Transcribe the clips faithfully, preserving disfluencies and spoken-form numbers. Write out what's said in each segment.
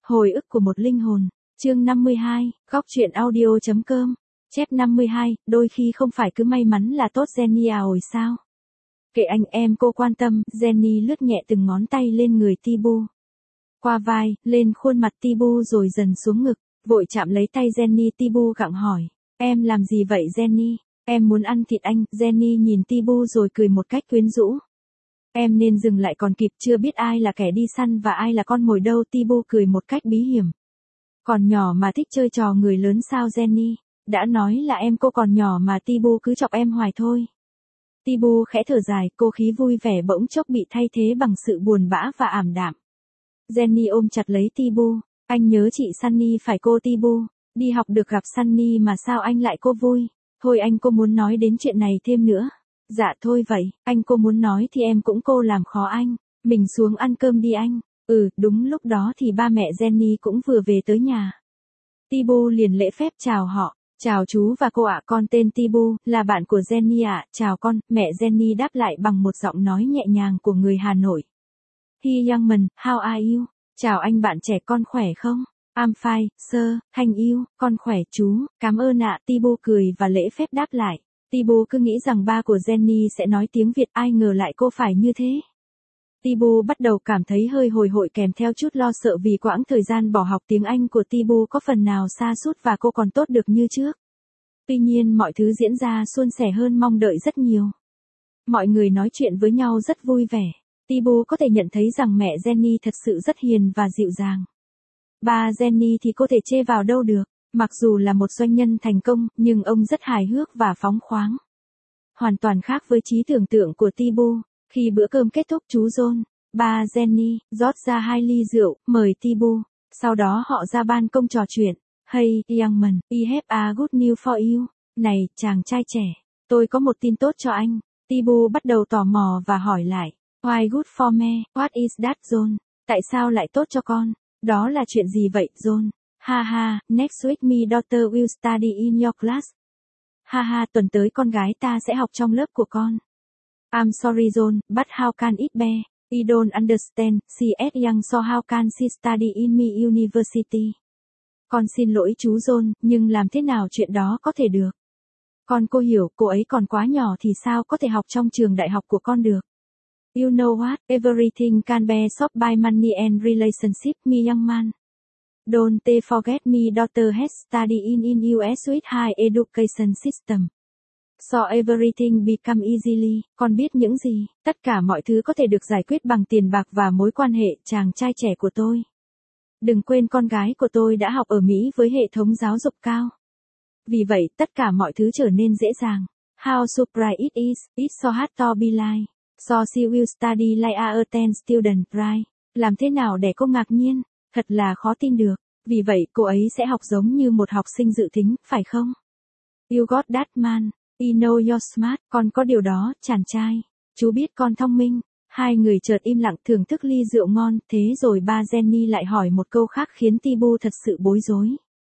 Hồi ức của một linh hồn, chương năm mươi hai, góc truyện audio.com, chép năm mươi hai, đôi khi không phải cứ may mắn là tốt Jenny à ồi sao? Kệ anh em cô quan tâm, Jenny lướt nhẹ từng ngón tay lên người Tibu. Qua vai, lên khuôn mặt Tibu rồi dần xuống ngực, vội chạm lấy tay Jenny. Tibu gặng hỏi, em làm gì vậy Jenny? Em muốn ăn thịt anh. Jenny nhìn Tibu rồi cười một cách quyến rũ. Em nên dừng lại còn kịp, chưa biết ai là kẻ đi săn và ai là con mồi đâu. Tibu cười một cách bí hiểm. Còn nhỏ mà thích chơi trò người lớn sao Jenny? Đã nói là em cô còn nhỏ mà Tibu cứ chọc em hoài thôi. Tibu khẽ thở dài, cô khí vui vẻ bỗng chốc bị thay thế bằng sự buồn bã và ảm đạm. Jenny ôm chặt lấy Tibu, anh nhớ chị Sunny phải cô Tibu, đi học được gặp Sunny mà sao anh lại cô vui. Thôi anh cô muốn nói đến chuyện này thêm nữa. Dạ thôi vậy, anh cô muốn nói thì em cũng cô làm khó anh, mình xuống ăn cơm đi anh. Ừ, đúng lúc đó thì ba mẹ Jenny cũng vừa về tới nhà. Tibu liền lễ phép chào họ, chào chú và cô ạ, con tên Tibu, là bạn của Jenny ạ, chào con, mẹ Jenny đáp lại bằng một giọng nói nhẹ nhàng của người Hà Nội. Hi young man, how are you? Chào anh bạn trẻ, con khỏe không? I'm fine, sir, thank you, con khỏe chú, cảm ơn ạ. Tibu cười và lễ phép đáp lại. Tibu cứ nghĩ rằng ba của Jenny sẽ nói tiếng Việt, ai ngờ lại cô phải như thế. Tibu bắt đầu cảm thấy hơi hồi hộp kèm theo chút lo sợ vì quãng thời gian bỏ học tiếng Anh của Tibu có phần nào sa sút và cô còn tốt được như trước. Tuy nhiên mọi thứ diễn ra suôn sẻ hơn mong đợi rất nhiều. Mọi người nói chuyện với nhau rất vui vẻ. Tibu có thể nhận thấy rằng mẹ Jenny thật sự rất hiền và dịu dàng. Ba Jenny thì có thể chê vào đâu được, mặc dù là một doanh nhân thành công, nhưng ông rất hài hước và phóng khoáng. Hoàn toàn khác với trí tưởng tượng của Tibu. Khi bữa cơm kết thúc, chú John, ba Jenny, rót ra hai ly rượu, mời Tibu. Sau đó họ ra ban công trò chuyện. Hey, young man, I have a good news for you. Này, chàng trai trẻ, tôi có một tin tốt cho anh. Tibu bắt đầu tò mò và hỏi lại. Why good for me? What is that, John? Tại sao lại tốt cho con? Đó là chuyện gì vậy, John? Ha ha, next week my daughter will study in your class. Ha ha, tuần tới con gái ta sẽ học trong lớp của con. I'm sorry John, but how can it be? I don't understand, she is young so how can she study in my university? Con xin lỗi chú John, nhưng làm thế nào chuyện đó có thể được? Con cô hiểu, cô ấy còn quá nhỏ thì sao có thể học trong trường đại học của con được? You know what, everything can be solved by money and relationship, me young man. Don't forget me daughter has studied in in u ét with high education system. So everything become easily, con biết những gì, tất cả mọi thứ có thể được giải quyết bằng tiền bạc và mối quan hệ, chàng trai trẻ của tôi. Đừng quên con gái của tôi đã học ở Mỹ với hệ thống giáo dục cao. Vì vậy, tất cả mọi thứ trở nên dễ dàng. How surprised it is, it's so hard to be like. So she will study like a ten student, right? Làm thế nào để cô ngạc nhiên? Thật là khó tin được. Vì vậy, cô ấy sẽ học giống như một học sinh dự tính, phải không? You got that man. I know you're smart. Con có điều đó, chàng trai. Chú biết con thông minh. Hai người chợt im lặng thưởng thức ly rượu ngon. Thế rồi ba Jenny lại hỏi một câu khác khiến Tibu thật sự bối rối.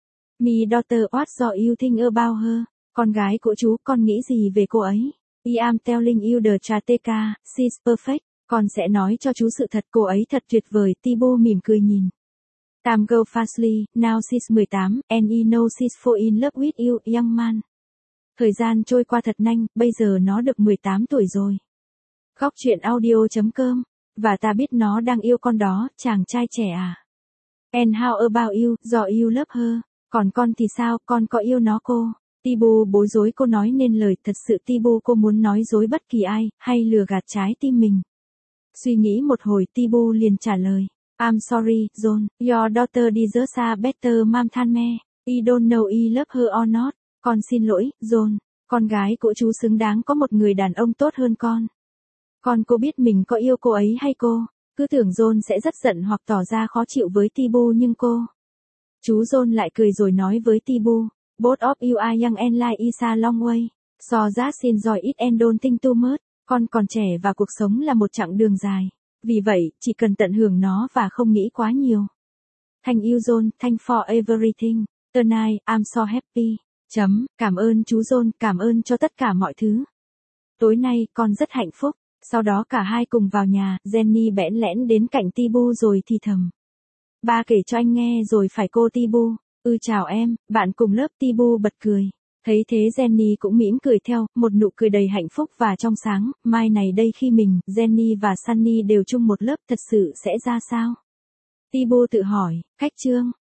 My daughter, what do you think about her? Con gái của chú, con nghĩ gì về cô ấy? I am telling you the truth, she's perfect. Con sẽ nói cho chú sự thật, cô ấy thật tuyệt vời. Tibu mỉm cười nhìn. Time go fastly, now she's mười tám, and you know she's fall in love with you, young man. Thời gian trôi qua thật nhanh, bây giờ nó được mười tám tuổi rồi. Góc truyện audio.com, và ta biết nó đang yêu con đó, chàng trai trẻ à. And how about you, do you love her? Còn con thì sao, con có yêu nó cô? Tibu bối rối, cô nói nên lời, thật sự Tibu cô muốn nói dối bất kỳ ai, hay lừa gạt trái tim mình. Suy nghĩ một hồi Tibu liền trả lời. I'm sorry, John, your daughter deserves a better mom than me. I don't know I love her or not. Con xin lỗi, John, con gái của chú xứng đáng có một người đàn ông tốt hơn con. Con cô biết mình có yêu cô ấy hay cô? Cứ tưởng John sẽ rất giận hoặc tỏ ra khó chịu với Tibu nhưng cô. Chú John lại cười rồi nói với Tibu. Both of you are young and life is a long way. So just enjoy it and don't think too much. Con còn trẻ và cuộc sống là một chặng đường dài. Vì vậy, chỉ cần tận hưởng nó và không nghĩ quá nhiều. Thank you John, thank for everything. Tonight, I'm so happy. Chấm, cảm ơn chú John, cảm ơn cho tất cả mọi thứ. Tối nay, con rất hạnh phúc. Sau đó cả hai cùng vào nhà, Jenny bẽn lẽn đến cạnh Tibu rồi thì thầm. Ba kể cho anh nghe rồi phải cô Tibu. Ừ chào em, bạn cùng lớp. Tibu bật cười. Thấy thế Jenny cũng mỉm cười theo, một nụ cười đầy hạnh phúc và trong sáng. Mai này đây khi mình, Jenny và Sunny đều chung một lớp thật sự sẽ ra sao? Tibu tự hỏi. Khách chương.